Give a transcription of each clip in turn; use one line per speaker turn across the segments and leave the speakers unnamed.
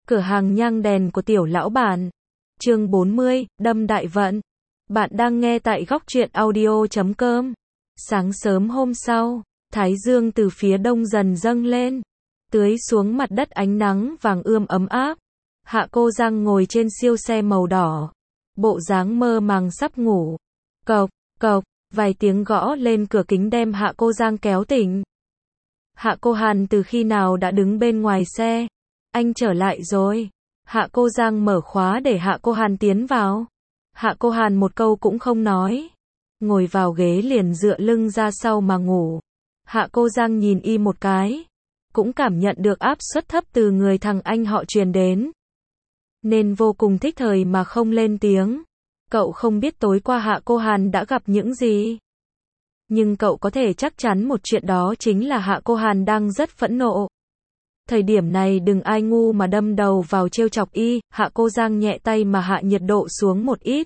Cửa hàng nhang đèn của tiểu lão bản. Chương 40, đâm đại vận. Bạn đang nghe tại góc truyện audio.com. Sáng sớm hôm sau, thái dương từ phía đông dần dâng lên, tưới xuống mặt đất ánh nắng vàng ươm ấm áp. Hạ Cô Giang ngồi trên siêu xe màu đỏ, bộ dáng mơ màng sắp ngủ. Cộc, cộc, vài tiếng gõ lên cửa kính đem Hạ Cô Giang kéo tỉnh. Hạ Cô Hàn từ khi nào đã đứng bên ngoài xe? Anh trở lại rồi. Hạ Cô Giang mở khóa để Hạ Cô Hàn tiến vào. Hạ Cô Hàn một câu cũng không nói, ngồi vào ghế liền dựa lưng ra sau mà ngủ. Hạ Cô Giang nhìn y một cái, cũng cảm nhận được áp suất thấp từ người thằng anh họ truyền đến, nên vô cùng thích thời mà không lên tiếng. Cậu không biết tối qua Hạ Cô Hàn đã gặp những gì, nhưng cậu có thể chắc chắn một chuyện, đó chính là Hạ Cô Hàn đang rất phẫn nộ. Thời điểm này đừng ai ngu mà đâm đầu vào trêu chọc y. Hạ Cô Giang nhẹ tay mà hạ nhiệt độ xuống một ít,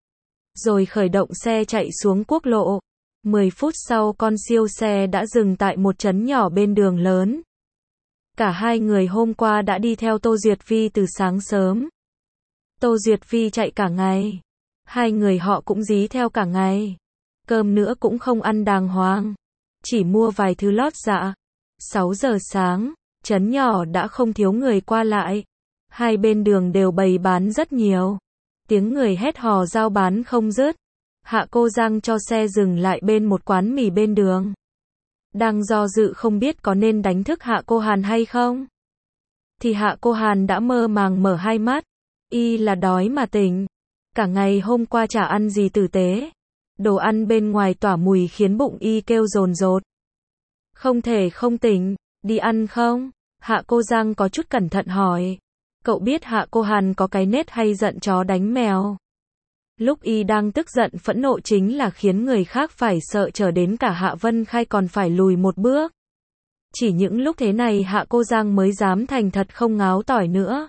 rồi khởi động xe chạy xuống quốc lộ. 10 phút sau con siêu xe đã dừng tại một trấn nhỏ bên đường lớn. Cả hai người hôm qua đã đi theo Tô Duyệt Vi từ sáng sớm. Tô Duyệt Vi chạy cả ngày, hai người họ cũng dí theo cả ngày. Cơm nữa cũng không ăn đàng hoàng, chỉ mua vài thứ lót dạ. 6 giờ sáng, trấn nhỏ đã không thiếu người qua lại. Hai bên đường đều bày bán rất nhiều, tiếng người hét hò giao bán không dứt. Hạ Cô Giang cho xe dừng lại bên một quán mì bên đường, đang do dự không biết có nên đánh thức Hạ Cô Hàn hay không, thì Hạ Cô Hàn đã mơ màng mở hai mắt. Y là đói mà tỉnh, cả ngày hôm qua chả ăn gì tử tế. Đồ ăn bên ngoài tỏa mùi khiến bụng y kêu dồn dột. Không thể không tỉnh, đi ăn không? Hạ Cô Giang có chút cẩn thận hỏi. Cậu biết Hạ Cô Hàn có cái nết hay giận chó đánh mèo. Lúc y đang tức giận phẫn nộ chính là khiến người khác phải sợ, trở đến cả Hạ Vân Khai còn phải lùi một bước. Chỉ những lúc thế này Hạ Cô Giang mới dám thành thật không ngáo tỏi nữa.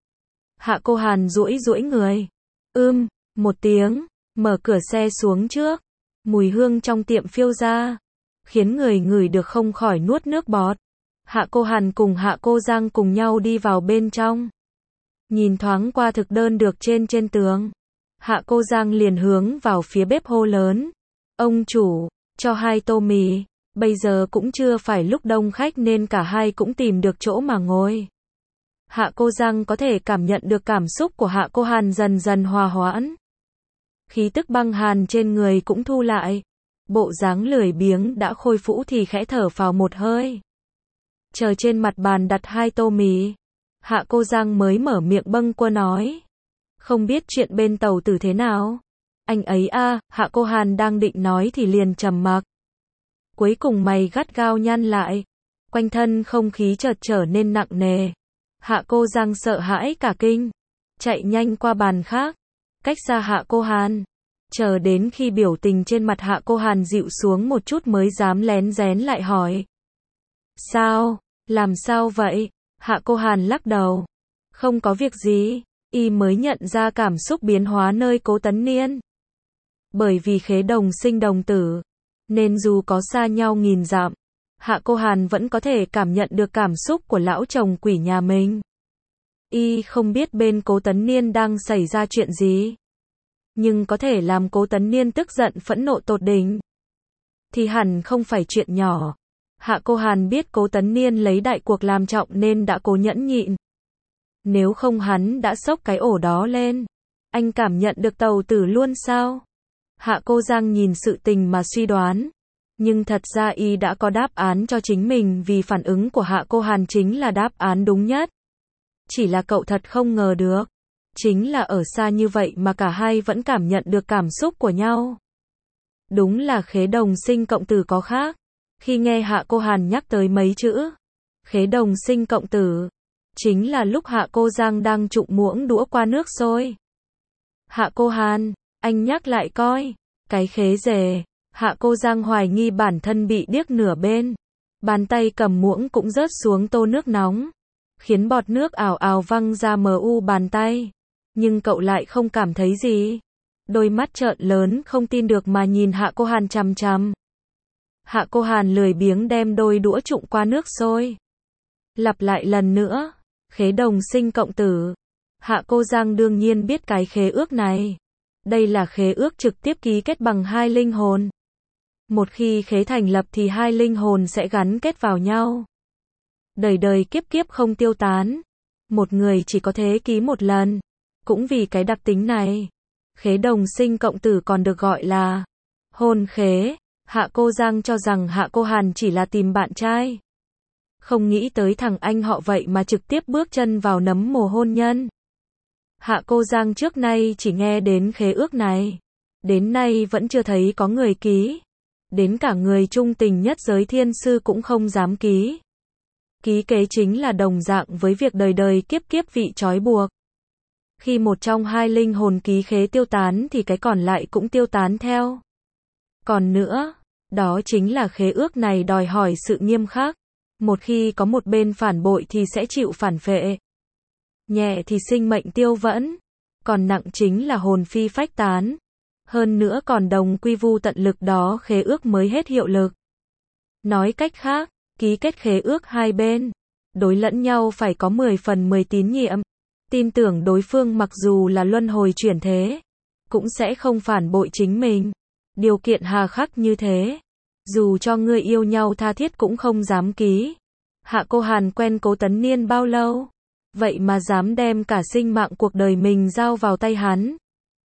Hạ Cô Hàn duỗi duỗi người. Một tiếng, mở cửa xe xuống trước. Mùi hương trong tiệm phiêu ra, khiến người ngửi được không khỏi nuốt nước bọt. Hạ Cô Hàn cùng Hạ Cô Giang cùng nhau đi vào bên trong. Nhìn thoáng qua thực đơn được trên tường, Hạ Cô Giang liền hướng vào phía bếp hô lớn. Ông chủ, cho 2 tô mì. Bây giờ cũng chưa phải lúc đông khách nên cả hai cũng tìm được chỗ mà ngồi. Hạ Cô Giang có thể cảm nhận được cảm xúc của Hạ Cô Hàn dần dần hòa hoãn. Khí tức băng hàn trên người cũng thu lại. Bộ dáng lười biếng đã khôi phục thì khẽ thở phào một hơi. Chờ trên mặt bàn đặt 2 tô mì, Hạ Cô Giang mới mở miệng bâng quơ nói. Không biết chuyện bên Tàu Tử thế nào? Anh ấy à? Hạ Cô Hàn đang định nói thì liền trầm mặc. Cuối cùng mày gắt gao nhăn lại. Quanh thân không khí chợt trở nên nặng nề. Hạ Cô Giang sợ hãi cả kinh, chạy nhanh qua bàn khác, cách xa Hạ Cô Hàn. Chờ đến khi biểu tình trên mặt Hạ Cô Hàn dịu xuống một chút mới dám lén rén lại hỏi. Sao? Làm sao vậy? Hạ Cô Hàn lắc đầu. Không có việc gì. Y mới nhận ra cảm xúc biến hóa nơi Cố Tấn Niên. Bởi vì khế đồng sinh đồng tử, nên dù có xa nhau nghìn dặm, Hạ Cô Hàn vẫn có thể cảm nhận được cảm xúc của lão chồng quỷ nhà mình. Y không biết bên Cố Tấn Niên đang xảy ra chuyện gì, nhưng có thể làm Cố Tấn Niên tức giận phẫn nộ tột đỉnh thì hẳn không phải chuyện nhỏ. Hạ Cô Hàn biết Cố Tấn Niên lấy đại cuộc làm trọng nên đã cố nhẫn nhịn. Nếu không hắn đã xốc cái ổ đó lên. Anh cảm nhận được Tàu Tử luôn sao? Hạ Cô Giang nhìn sự tình mà suy đoán. Nhưng thật ra y đã có đáp án cho chính mình, vì phản ứng của Hạ Cô Hàn chính là đáp án đúng nhất. Chỉ là cậu thật không ngờ được, chính là ở xa như vậy mà cả hai vẫn cảm nhận được cảm xúc của nhau. Đúng là khế đồng sinh cộng tử có khác. Khi nghe Hạ Cô Hàn nhắc tới mấy chữ khế đồng sinh cộng tử, chính là lúc Hạ Cô Giang đang trụng muỗng đũa qua nước sôi. Hạ Cô Hàn, anh nhắc lại coi. Cái khế rề. Hạ Cô Giang hoài nghi bản thân bị điếc nửa bên. Bàn tay cầm muỗng cũng rớt xuống tô nước nóng, khiến bọt nước ào ào văng ra mu bàn tay. Nhưng cậu lại không cảm thấy gì. Đôi mắt trợn lớn không tin được mà nhìn Hạ Cô Hàn chằm chằm. Hạ Cô Hàn lười biếng đem đôi đũa trụng qua nước sôi. Lặp lại lần nữa. Khế đồng sinh cộng tử. Hạ Cô Giang đương nhiên biết cái khế ước này. Đây là khế ước trực tiếp ký kết bằng hai linh hồn. Một khi khế thành lập thì hai linh hồn sẽ gắn kết vào nhau. Đời đời kiếp kiếp không tiêu tán. Một người chỉ có thể ký một lần. Cũng vì cái đặc tính này, khế đồng sinh cộng tử còn được gọi là hôn khế. Hạ Cô Giang cho rằng Hạ Cô Hàn chỉ là tìm bạn trai. Không nghĩ tới thằng anh họ vậy mà trực tiếp bước chân vào nấm mồ hôn nhân. Hạ Cô Giang trước nay chỉ nghe đến khế ước này. Đến nay vẫn chưa thấy có người ký. Đến cả người trung tình nhất giới thiên sư cũng không dám ký. Ký kế chính là đồng dạng với việc đời đời kiếp kiếp vị trói buộc. Khi một trong hai linh hồn ký khế tiêu tán thì cái còn lại cũng tiêu tán theo. Còn nữa, đó chính là khế ước này đòi hỏi sự nghiêm khắc. Một khi có một bên phản bội thì sẽ chịu phản phệ. Nhẹ thì sinh mệnh tiêu vẫn, còn nặng chính là hồn phi phách tán. Hơn nữa còn đồng quy vu tận lực đó khế ước mới hết hiệu lực. Nói cách khác, ký kết khế ước hai bên, đối lẫn nhau phải có 10 phần 10 tín nhiệm. Tin tưởng đối phương mặc dù là luân hồi chuyển thế, cũng sẽ không phản bội chính mình. Điều kiện hà khắc như thế, dù cho người yêu nhau tha thiết cũng không dám ký. Hạ Cô Hàn quen Cố Tấn Niên bao lâu? Vậy mà dám đem cả sinh mạng cuộc đời mình giao vào tay hắn.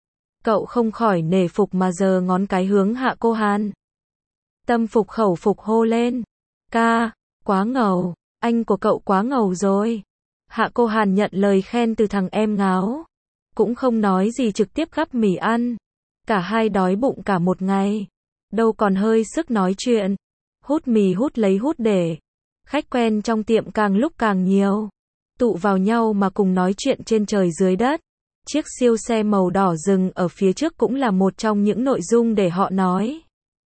Cậu không khỏi nể phục mà giơ ngón cái hướng Hạ Cô Hàn. Tâm phục khẩu phục hô lên. Ca, quá ngầu, anh của cậu quá ngầu rồi. Hạ Cô Hàn nhận lời khen từ thằng em ngáo. Cũng không nói gì trực tiếp gắp mì ăn. Cả hai đói bụng cả một ngày. Đâu còn hơi sức nói chuyện. Hút mì hút lấy hút để. Khách quen trong tiệm càng lúc càng nhiều. Tụ vào nhau mà cùng nói chuyện trên trời dưới đất. Chiếc siêu xe màu đỏ dừng ở phía trước cũng là một trong những nội dung để họ nói.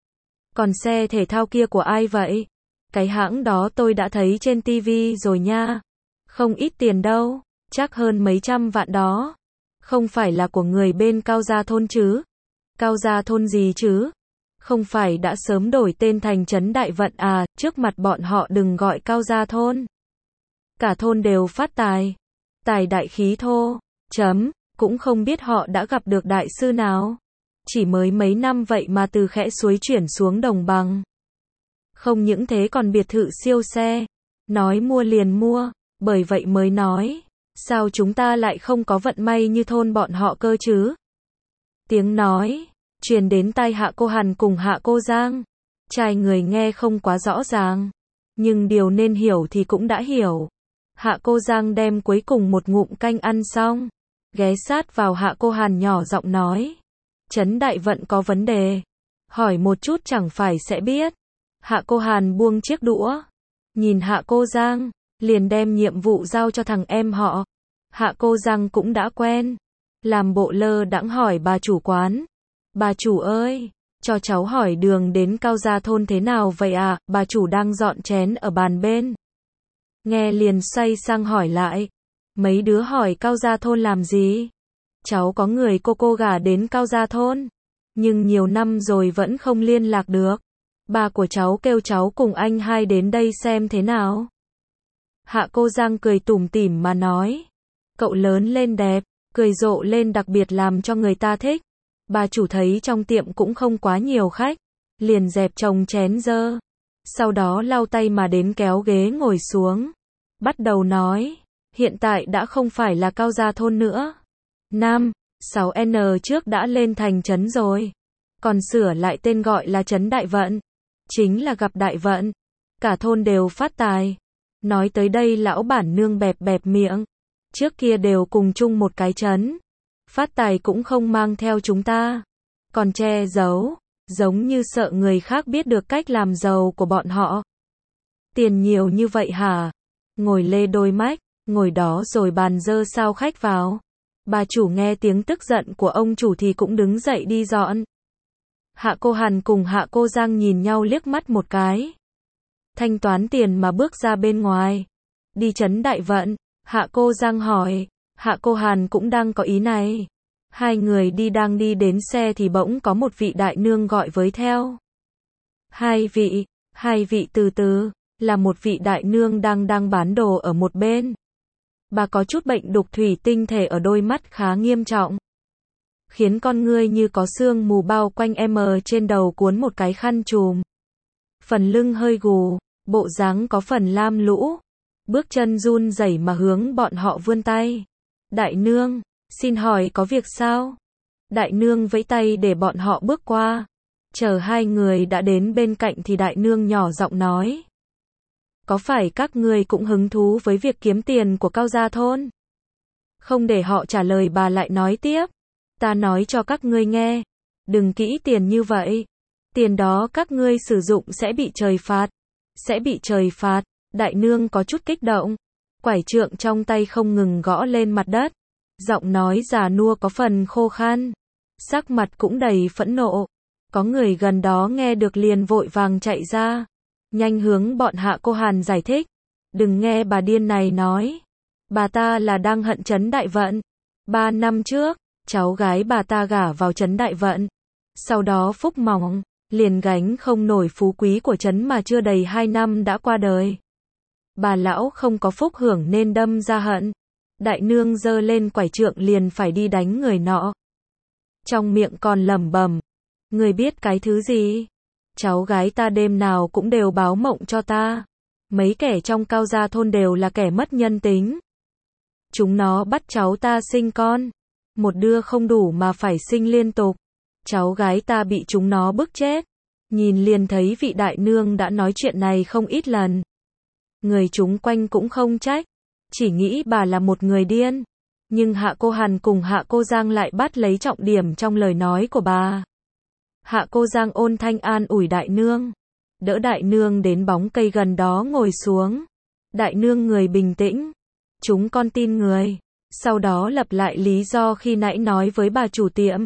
Còn xe thể thao kia của ai vậy? Cái hãng đó tôi đã thấy trên TV rồi nha. Không ít tiền đâu, chắc hơn mấy trăm vạn đó. Không phải là của người bên Cao Gia Thôn chứ? Cao Gia Thôn gì chứ? Không phải đã sớm đổi tên thành Trấn Đại Vận à, trước mặt bọn họ đừng gọi Cao Gia Thôn. Cả thôn đều phát tài. Tài đại khí thô. Cũng không biết họ đã gặp được đại sư nào. Chỉ mới mấy năm vậy mà từ khẽ suối chuyển xuống đồng bằng. Không những thế còn biệt thự siêu xe. Nói mua liền mua. Bởi vậy mới nói, sao chúng ta lại không có vận may như thôn bọn họ cơ chứ? Tiếng nói truyền đến tai Hạ Cô Hàn cùng Hạ Cô Giang. Trai người nghe không quá rõ ràng, nhưng điều nên hiểu thì cũng đã hiểu. Hạ Cô Giang đem cuối cùng một ngụm canh ăn xong, ghé sát vào Hạ Cô Hàn nhỏ giọng nói, Trấn Đại Vận có vấn đề, hỏi một chút chẳng phải sẽ biết. Hạ Cô Hàn buông chiếc đũa, nhìn Hạ Cô Giang, liền đem nhiệm vụ giao cho thằng em họ. Hạ Cô Giang cũng đã quen, làm bộ lơ đãng hỏi bà chủ quán. Bà chủ ơi, cho cháu hỏi đường đến Cao Gia Thôn thế nào vậy à? Bà chủ đang dọn chén ở bàn bên. Nghe liền xoay sang hỏi lại. Mấy đứa hỏi Cao Gia Thôn làm gì? Cháu có người cô gả đến Cao Gia Thôn, nhưng nhiều năm rồi vẫn không liên lạc được. Bà của cháu kêu cháu cùng anh hai đến đây xem thế nào. Hạ Cô Giang cười tủm tỉm mà nói. Cậu lớn lên đẹp, cười rộ lên đặc biệt làm cho người ta thích. Bà chủ thấy trong tiệm cũng không quá nhiều khách, liền dẹp chồng chén dơ. Sau đó lau tay mà đến kéo ghế ngồi xuống. Bắt đầu nói, hiện tại đã không phải là Cao Gia Thôn nữa. 5-6N trước đã lên thành trấn rồi. Còn sửa lại tên gọi là Trấn Đại Vận. Chính là gặp đại vận. Cả thôn đều phát tài. Nói tới đây lão bản nương bẹp bẹp miệng. Trước kia đều cùng chung một cái trấn. Phát tài cũng không mang theo chúng ta. Còn che giấu. Giống như sợ người khác biết được cách làm giàu của bọn họ. Tiền nhiều như vậy hả? Ngồi lê đôi mách. Ngồi đó rồi bàn dơ sao khách vào. Bà chủ nghe tiếng tức giận của ông chủ thì cũng đứng dậy đi dọn. Hạ Cô Hàn cùng Hạ Cô Giang nhìn nhau liếc mắt một cái. Thanh toán tiền mà bước ra bên ngoài. Đi Trấn Đại Vận. Hạ Cô Giang hỏi. Hạ Cô Hàn cũng đang có ý này. Hai người đang đi đến xe thì bỗng có một vị đại nương gọi với theo. Hai vị từ từ, là một vị đại nương đang bán đồ ở một bên. Bà có chút bệnh đục thủy tinh thể ở đôi mắt khá nghiêm trọng, khiến con ngươi như có sương mù bao quanh trên đầu cuốn một cái khăn trùm. Phần lưng hơi gù, bộ dáng có phần lam lũ, bước chân run rẩy mà hướng bọn họ vươn tay. Đại nương, xin hỏi có việc sao? Đại nương vẫy tay để bọn họ bước qua. Chờ hai người đã đến bên cạnh thì đại nương nhỏ giọng nói. Có phải các ngươi cũng hứng thú với việc kiếm tiền của Cao Gia Thôn? Không để họ trả lời bà lại nói tiếp. Ta nói cho các ngươi nghe, đừng kỹ tiền như vậy. Tiền đó các ngươi sử dụng sẽ bị trời phạt. Sẽ bị trời phạt. Đại nương có chút kích động. Quải trượng trong tay không ngừng gõ lên mặt đất. Giọng nói già nua có phần khô khan. Sắc mặt cũng đầy phẫn nộ. Có người gần đó nghe được liền vội vàng chạy ra. Nhanh hướng bọn Hạ Cô Hàn giải thích. Đừng nghe bà điên này nói. Bà ta là đang hận Trấn Đại Vận. 3 năm trước, cháu gái bà ta gả vào Trấn Đại Vận. Sau đó phúc mỏng, liền gánh không nổi phú quý của Trấn mà chưa đầy 2 năm đã qua đời. Bà lão không có phúc hưởng nên đâm ra hận. Đại nương giơ lên quải trượng liền phải đi đánh người nọ. Trong miệng còn lẩm bẩm. Người biết cái thứ gì? Cháu gái ta đêm nào cũng đều báo mộng cho ta. Mấy kẻ trong Cao Gia Thôn đều là kẻ mất nhân tính. Chúng nó bắt cháu ta sinh con. Một đứa không đủ mà phải sinh liên tục. Cháu gái ta bị chúng nó bức chết. Nhìn liền thấy vị đại nương đã nói chuyện này không ít lần. Người chúng quanh cũng không trách. Chỉ nghĩ bà là một người điên. Nhưng Hạ Cô Hàn cùng Hạ Cô Giang lại bắt lấy trọng điểm trong lời nói của bà. Hạ Cô Giang ôn thanh an ủi đại nương. Đỡ đại nương đến bóng cây gần đó ngồi xuống. Đại nương người bình tĩnh. Chúng con tin người. Sau đó lặp lại lý do khi nãy nói với bà chủ tiệm.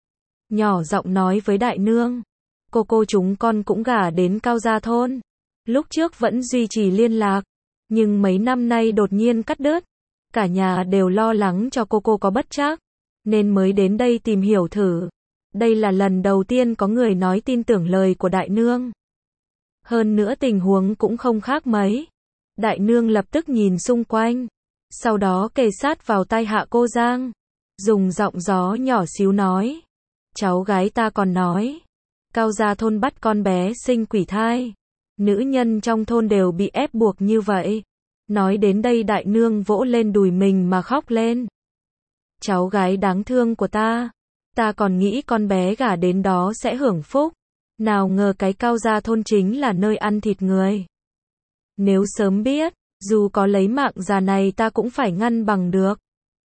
Nhỏ giọng nói với đại nương. Cô chúng con cũng gả đến Cao Gia Thôn. Lúc trước vẫn duy trì liên lạc. Nhưng mấy năm nay đột nhiên cắt đứt. Cả nhà đều lo lắng cho cô có bất trắc. Nên mới đến đây tìm hiểu thử. Đây là lần đầu tiên có người nói tin tưởng lời của đại nương. Hơn nữa tình huống cũng không khác mấy. Đại nương lập tức nhìn xung quanh. Sau đó kề sát vào tai Hạ Cô Giang. Dùng giọng gió nhỏ xíu nói. Cháu gái ta còn nói. Cao Gia Thôn bắt con bé sinh quỷ thai. Nữ nhân trong thôn đều bị ép buộc như vậy. Nói đến đây đại nương vỗ lên đùi mình mà khóc lên. Cháu gái đáng thương của ta. Ta còn nghĩ con bé gả đến đó sẽ hưởng phúc. Nào ngờ cái Cao Gia Thôn chính là nơi ăn thịt người. Nếu sớm biết, dù có lấy mạng già này ta cũng phải ngăn bằng được.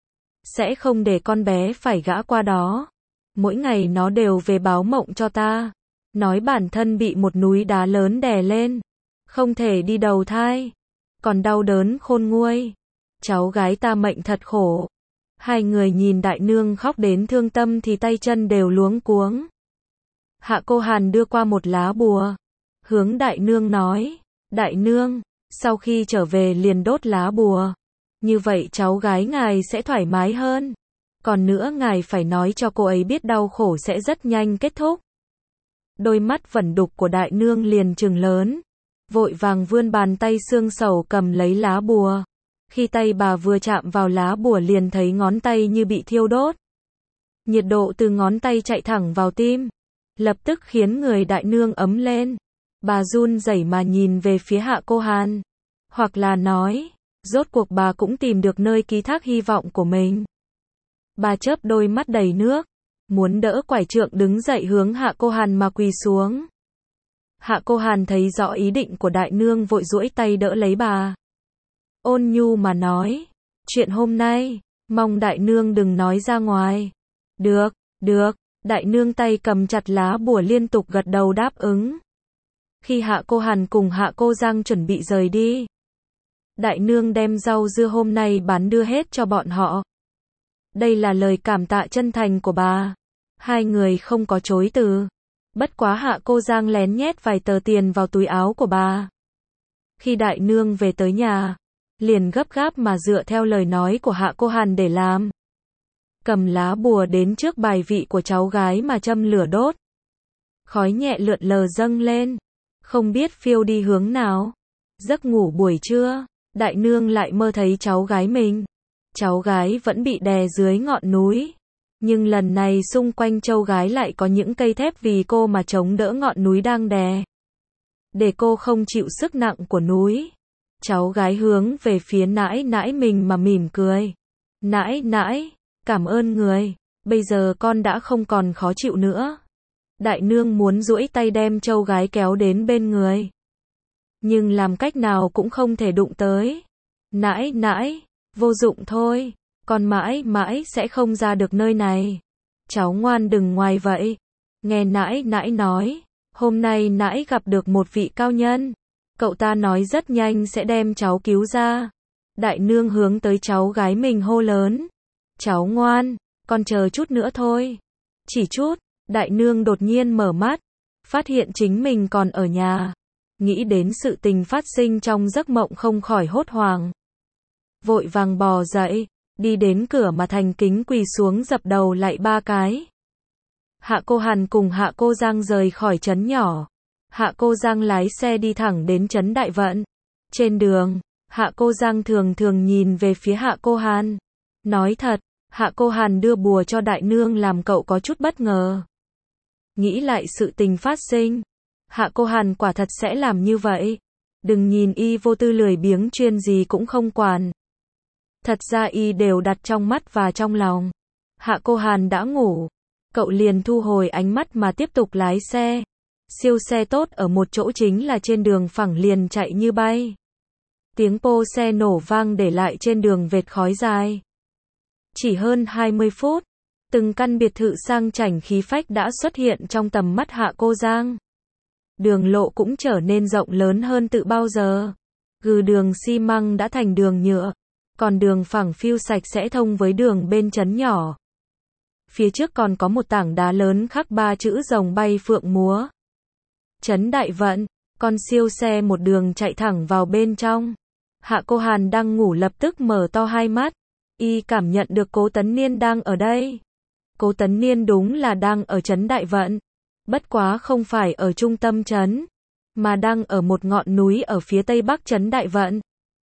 Sẽ không để con bé phải gã qua đó. Mỗi ngày nó đều về báo mộng cho ta. Nói bản thân bị một núi đá lớn đè lên. Không thể đi đầu thai. Còn đau đớn khôn nguôi. Cháu gái ta mệnh thật khổ. Hai người nhìn đại nương khóc đến thương tâm thì tay chân đều luống cuống. Hạ Cô Hàn đưa qua một lá bùa. Hướng đại nương nói. Đại nương, sau khi trở về liền đốt lá bùa. Như vậy cháu gái ngài sẽ thoải mái hơn. Còn nữa ngài phải nói cho cô ấy biết đau khổ sẽ rất nhanh kết thúc. Đôi mắt vẩn đục của đại nương liền trừng lớn. Vội vàng vươn bàn tay xương sầu cầm lấy lá bùa. Khi tay bà vừa chạm vào lá bùa liền thấy ngón tay như bị thiêu đốt. Nhiệt độ từ ngón tay chạy thẳng vào tim. Lập tức khiến người đại nương ấm lên. Bà run rẩy mà nhìn về phía Hạ Cô Hàn. Hoặc là nói, rốt cuộc bà cũng tìm được nơi ký thác hy vọng của mình. Bà chớp đôi mắt đầy nước. Muốn đỡ quải trượng đứng dậy hướng Hạ Cô Hàn mà quỳ xuống. Hạ Cô Hàn thấy rõ ý định của đại nương vội duỗi tay đỡ lấy bà. Ôn nhu mà nói. Chuyện hôm nay, mong đại nương đừng nói ra ngoài. Được, được. Đại nương tay cầm chặt lá bùa liên tục gật đầu đáp ứng. Khi Hạ Cô Hàn cùng Hạ Cô Giang chuẩn bị rời đi. Đại nương đem rau dưa hôm nay bán đưa hết cho bọn họ. Đây là lời cảm tạ chân thành của bà. Hai người không có chối từ. Bất quá Hạ Cô Giang lén nhét vài tờ tiền vào túi áo của bà. Khi đại nương về tới nhà, liền gấp gáp mà dựa theo lời nói của Hạ Cô Hàn để làm. Cầm lá bùa đến trước bài vị của cháu gái mà châm lửa đốt. Khói nhẹ lượn lờ dâng lên. Không biết phiêu đi hướng nào. Giấc ngủ buổi trưa, đại nương lại mơ thấy cháu gái mình. cháu gái vẫn bị đè dưới ngọn núi. Nhưng lần này xung quanh cháu gái lại có những cây thép vì cô mà chống đỡ ngọn núi đang đè. Để cô không chịu sức nặng của núi. Cháu gái hướng về phía nãi nãi mình mà mỉm cười. Nãi nãi, cảm ơn người, bây giờ con đã không còn khó chịu nữa. Đại nương muốn duỗi tay đem cháu gái kéo đến bên người. Nhưng làm cách nào cũng không thể đụng tới. Nãi nãi, vô dụng thôi, con mãi mãi sẽ không ra được nơi này. Cháu ngoan đừng ngoài vậy. Nghe nãi nãi nói, hôm nay nãi gặp được một vị cao nhân. Cậu ta nói rất nhanh sẽ đem cháu cứu ra. Đại nương hướng tới cháu gái mình hô lớn. Cháu ngoan, con chờ chút nữa thôi. Chỉ chút, đại nương đột nhiên mở mắt. Phát hiện chính mình còn ở nhà. Nghĩ đến sự tình phát sinh trong giấc mộng không khỏi hốt hoảng. Vội vàng bò dậy, đi đến cửa mà thành kính quỳ xuống dập đầu lại 3 cái. Hạ Cô Hàn cùng Hạ Cô Giang rời khỏi trấn nhỏ. Hạ Cô Giang lái xe đi thẳng đến trấn Đại Vận. Trên đường, Hạ Cô Giang thường thường nhìn về phía Hạ Cô Hàn. Nói thật, Hạ Cô Hàn đưa bùa cho đại nương làm cậu có chút bất ngờ. Nghĩ lại sự tình phát sinh, Hạ Cô Hàn quả thật sẽ làm như vậy. Đừng nhìn y vô tư lười biếng chuyên gì cũng không quản. Thật ra y đều đặt trong mắt và trong lòng. Hạ Cô Hàn đã ngủ. Cậu liền thu hồi ánh mắt mà tiếp tục lái xe. Siêu xe tốt ở một chỗ chính là trên đường phẳng liền chạy như bay. Tiếng pô xe nổ vang để lại trên đường vệt khói dài. Chỉ hơn 20 phút, từng căn biệt thự sang chảnh khí phách đã xuất hiện trong tầm mắt Hạ Cô Giang. Đường lộ cũng trở nên rộng lớn hơn từ bao giờ. Đường xi măng đã thành đường nhựa, còn đường phẳng phiu sạch sẽ thông với đường bên trấn nhỏ. Phía trước còn có một tảng đá lớn khắc 3 chữ rồng bay phượng múa. Trấn Đại Vận, con siêu xe một đường chạy thẳng vào bên trong. Hạ Cô Hàn đang ngủ lập tức mở to hai mắt. Y cảm nhận được Cố Tấn Niên đang ở đây. Cố Tấn Niên đúng là đang ở trấn Đại Vận. Bất quá không phải ở trung tâm trấn, mà đang ở một ngọn núi ở phía tây bắc trấn Đại Vận.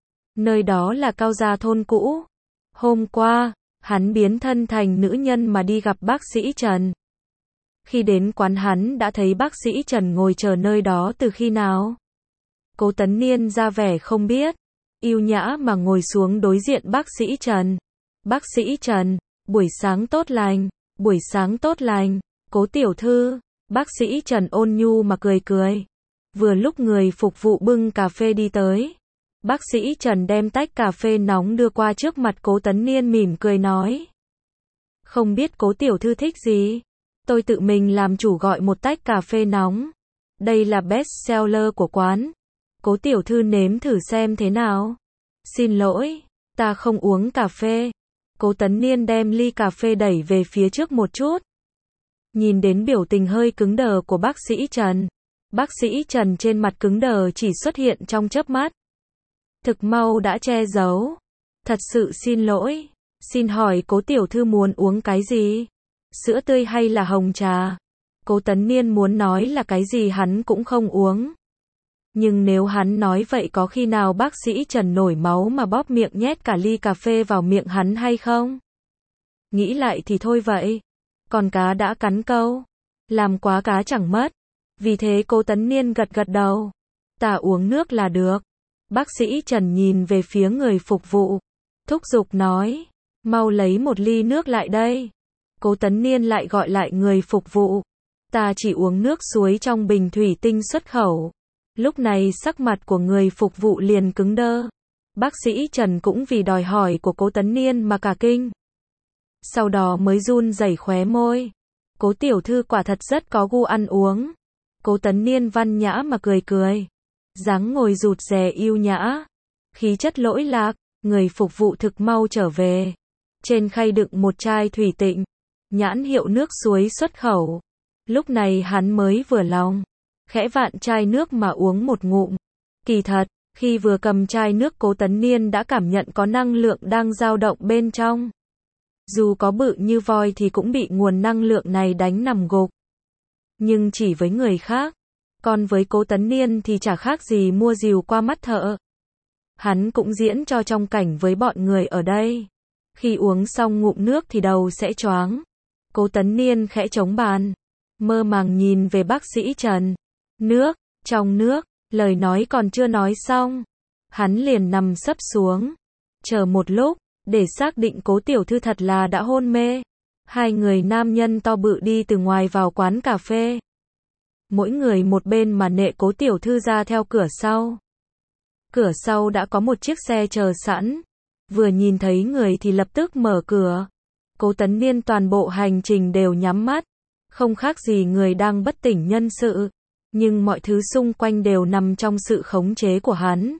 Nơi đó là Cao Gia thôn cũ. Hôm qua, hắn biến thân thành nữ nhân mà đi gặp bác sĩ Trần. Khi đến quán hắn đã thấy bác sĩ Trần ngồi chờ nơi đó từ khi nào. Cố Tấn Niên ra vẻ không biết, yêu nhã mà ngồi xuống đối diện bác sĩ Trần. Bác sĩ Trần, buổi sáng tốt lành, buổi sáng tốt lành, Cố tiểu thư. Bác sĩ Trần ôn nhu mà cười cười. Vừa lúc người phục vụ bưng cà phê đi tới. Bác sĩ Trần đem tách cà phê nóng đưa qua trước mặt Cố Tấn Niên mỉm cười nói. Không biết Cố tiểu thư thích gì? Tôi tự mình làm chủ gọi một tách cà phê nóng. Đây là best seller của quán. Cố tiểu thư nếm thử xem thế nào. Xin lỗi, ta không uống cà phê. Cố Tấn Niên đem ly cà phê đẩy về phía trước một chút. Nhìn đến biểu tình hơi cứng đờ của bác sĩ Trần. Bác sĩ Trần trên mặt cứng đờ chỉ xuất hiện trong chớp mắt. Thực mau đã che giấu. Thật sự xin lỗi. Xin hỏi Cố tiểu thư muốn uống cái gì? Sữa tươi hay là hồng trà? Cố Tấn Niên muốn nói là cái gì hắn cũng không uống. Nhưng nếu hắn nói vậy có khi nào bác sĩ Trần nổi máu mà bóp miệng nhét cả ly cà phê vào miệng hắn hay không? Nghĩ lại thì thôi vậy. Còn cá đã cắn câu. Làm quá cá chẳng mất. Vì thế Cố Tấn Niên gật gật đầu. Ta uống nước là được. Bác sĩ Trần nhìn về phía người phục vụ. Thúc giục nói. Mau lấy một ly nước lại đây. Cố Tấn Niên lại gọi lại người phục vụ. Ta chỉ uống nước suối trong bình thủy tinh xuất khẩu. Lúc này sắc mặt của người phục vụ liền cứng đơ. Bác sĩ Trần cũng vì đòi hỏi của Cố Tấn Niên mà cả kinh. Sau đó mới run rẩy khóe môi. Cố tiểu thư quả thật rất có gu ăn uống. Cố Tấn Niên văn nhã mà cười cười. Dáng ngồi rụt rè yêu nhã. Khí chất lỗi lạc, người phục vụ thực mau trở về. Trên khay đựng một chai thủy tịnh. Nhãn hiệu nước suối xuất khẩu. Lúc này hắn mới vừa lòng. Khẽ vạn chai nước mà uống một ngụm. Kỳ thật, khi vừa cầm chai nước Cố Tấn Niên đã cảm nhận có năng lượng đang dao động bên trong. Dù có bự như voi thì cũng bị nguồn năng lượng này đánh nằm gục. Nhưng chỉ với người khác. Còn với Cố Tấn Niên thì chả khác gì mua rìu qua mắt thợ. Hắn cũng diễn cho trong cảnh với bọn người ở đây. Khi uống xong ngụm nước thì đầu sẽ choáng. Cố Tấn Niên khẽ chống bàn, mơ màng nhìn về bác sĩ Trần. Nước, trong nước, lời nói còn chưa nói xong, hắn liền nằm sấp xuống, chờ một lúc, để xác định Cố tiểu thư thật là đã hôn mê. Hai người nam nhân to bự đi từ ngoài vào quán cà phê. Mỗi người một bên mà nệ Cố tiểu thư ra theo cửa sau. Cửa sau đã có một chiếc xe chờ sẵn. Vừa nhìn thấy người thì lập tức mở cửa. Cố Tấn Niên toàn bộ hành trình đều nhắm mắt, không khác gì người đang bất tỉnh nhân sự, nhưng mọi thứ xung quanh đều nằm trong sự khống chế của hắn.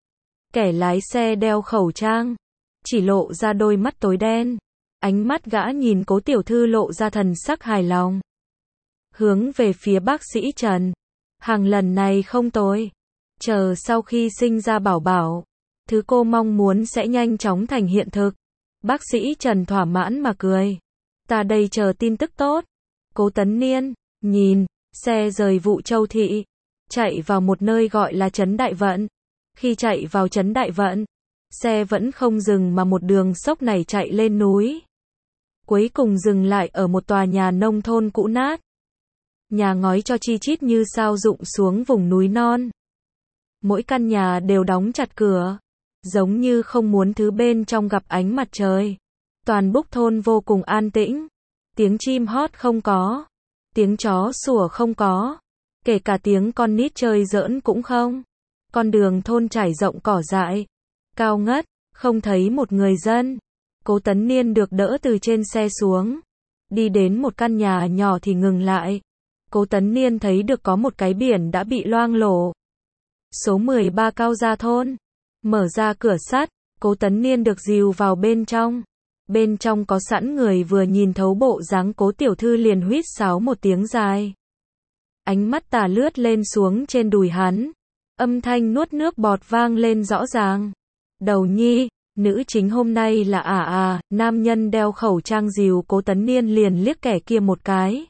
Kẻ lái xe đeo khẩu trang, chỉ lộ ra đôi mắt tối đen. Ánh mắt gã nhìn Cố tiểu thư lộ ra thần sắc hài lòng. Hướng về phía bác sĩ Trần. Hàng lần này không tồi. Chờ sau khi sinh ra bảo bảo, thứ cô mong muốn sẽ nhanh chóng thành hiện thực. Bác sĩ Trần thỏa mãn mà cười. Ta đây chờ tin tức tốt. Cố Tấn Niên, nhìn, xe rời Vũ Châu Thị, chạy vào một nơi gọi là Trấn Đại Vận. Khi chạy vào Trấn Đại Vận, xe vẫn không dừng mà một đường sốc này chạy lên núi. Cuối cùng dừng lại ở một tòa nhà nông thôn cũ nát. Nhà ngói cho chi chít như sao rụng xuống vùng núi non. Mỗi căn nhà đều đóng chặt cửa, giống như không muốn thứ bên trong gặp ánh mặt trời. Toàn búc thôn vô cùng an tĩnh. Tiếng chim hót không có. Tiếng chó sủa không có. Kể cả tiếng con nít chơi giỡn cũng không. Con đường thôn trải rộng cỏ dại, cao ngất, không thấy một người dân. Cố Tấn Niên được đỡ từ trên xe xuống. Đi đến một căn nhà nhỏ thì ngừng lại. Cố Tấn Niên thấy được có một cái biển đã bị loang lổ. Số 13 Cao Gia thôn. Mở ra cửa sắt, Cố Tấn Niên được dìu vào bên trong. Bên trong có sẵn người vừa nhìn thấu bộ dáng Cố tiểu thư liền huýt sáo một tiếng dài. Ánh mắt tà lướt lên xuống trên đùi hắn. Âm thanh nuốt nước bọt vang lên rõ ràng. Đầu nhi, nữ chính hôm nay là nam nhân đeo khẩu trang dìu Cố Tấn Niên liền liếc kẻ kia một cái.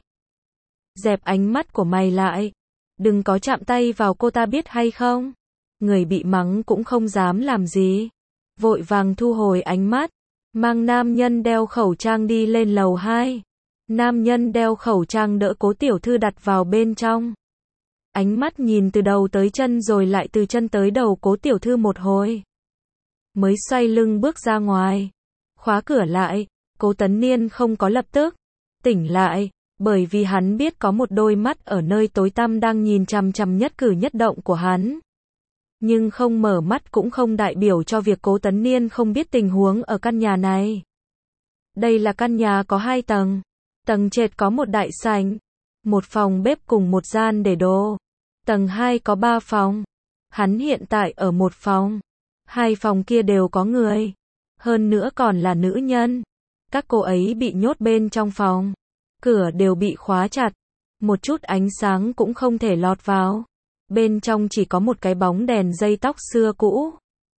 Dẹp ánh mắt của mày lại. Đừng có chạm tay vào cô ta biết hay không? Người bị mắng cũng không dám làm gì. Vội vàng thu hồi ánh mắt. Mang nam nhân đeo khẩu trang đi lên lầu 2. Nam nhân đeo khẩu trang đỡ Cố tiểu thư đặt vào bên trong. Ánh mắt nhìn từ đầu tới chân rồi lại từ chân tới đầu Cố tiểu thư một hồi. Mới xoay lưng bước ra ngoài. Khóa cửa lại. Cố Tấn Niên không có lập tức tỉnh lại, bởi vì hắn biết có một đôi mắt ở nơi tối tăm đang nhìn chằm chằm nhất cử nhất động của hắn. Nhưng không mở mắt cũng không đại biểu cho việc Cố Tấn Niên không biết tình huống ở căn nhà này. Đây là căn nhà có 2 tầng. Tầng trệt có một đại sảnh, một phòng bếp cùng một gian để đồ. Tầng 2 có 3 phòng. Hắn hiện tại ở một phòng. 2 phòng kia đều có người. Hơn nữa còn là nữ nhân. Các cô ấy bị nhốt bên trong phòng. Cửa đều bị khóa chặt. Một chút ánh sáng cũng không thể lọt vào. Bên trong chỉ có một cái bóng đèn dây tóc xưa cũ.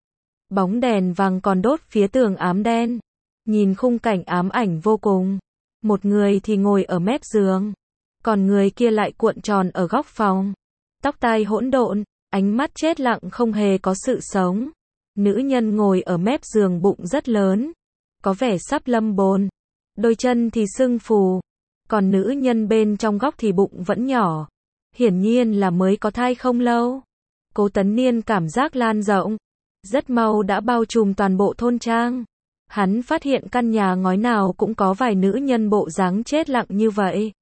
Bóng đèn vàng còn đốt phía tường ám đen. Nhìn khung cảnh ám ảnh vô cùng. Một người thì ngồi ở mép giường. Còn người kia lại cuộn tròn ở góc phòng. Tóc tai hỗn độn, ánh mắt chết lặng không hề có sự sống. Nữ nhân ngồi ở mép giường bụng rất lớn. Có vẻ sắp lâm bồn. Đôi chân thì sưng phù. Còn nữ nhân bên trong góc thì bụng vẫn nhỏ. Hiển nhiên là mới có thai không lâu. Cố Tấn Niên cảm giác lan rộng. Rất mau đã bao trùm toàn bộ thôn trang. Hắn phát hiện căn nhà ngói nào cũng có vài nữ nhân bộ dáng chết lặng như vậy.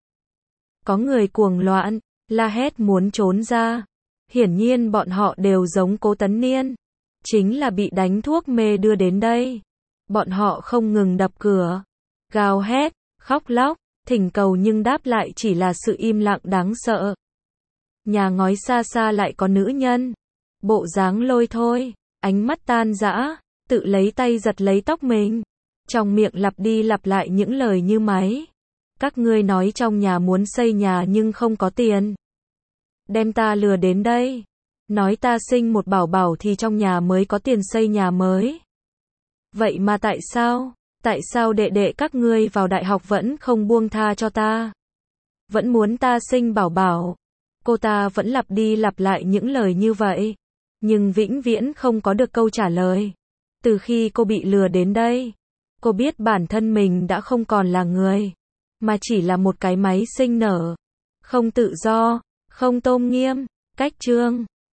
Có người cuồng loạn, la hét muốn trốn ra. Hiển nhiên bọn họ đều giống Cố Tấn Niên. Chính là bị đánh thuốc mê đưa đến đây. Bọn họ không ngừng đập cửa, gào hét, khóc lóc, thỉnh cầu nhưng đáp lại chỉ là sự im lặng đáng sợ. Nhà ngói xa xa lại có nữ nhân. Bộ dáng lôi thôi, ánh mắt tan rã, tự lấy tay giật lấy tóc mình. Trong miệng lặp đi lặp lại những lời như máy. Các ngươi nói trong nhà muốn xây nhà nhưng không có tiền. Đem ta lừa đến đây. Nói ta sinh một bảo bảo thì trong nhà mới có tiền xây nhà mới. Vậy mà tại sao? Tại sao đệ đệ các ngươi vào đại học vẫn không buông tha cho ta? Vẫn muốn ta sinh bảo bảo. Cô ta vẫn lặp đi lặp lại những lời như vậy. Nhưng vĩnh viễn không có được câu trả lời. Từ khi cô bị lừa đến đây, Cô biết bản thân mình đã không còn là người, mà chỉ là một cái máy sinh nở. Không tự do, không tôn nghiêm. Cách chương